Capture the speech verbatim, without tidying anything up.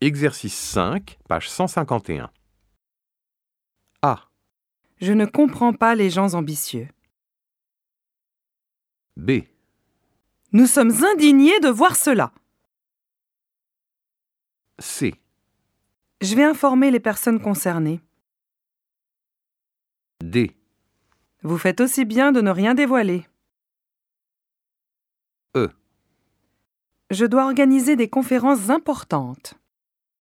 Exercice cinq, page cent cinquante et un. A. Je ne comprends pas les gens ambitieux. B. Nous sommes indignés de voir cela. C. Je vais informer les personnes concernées. D. Vous faites aussi bien de ne rien dévoiler. E. Je dois organiser des conférences importantes.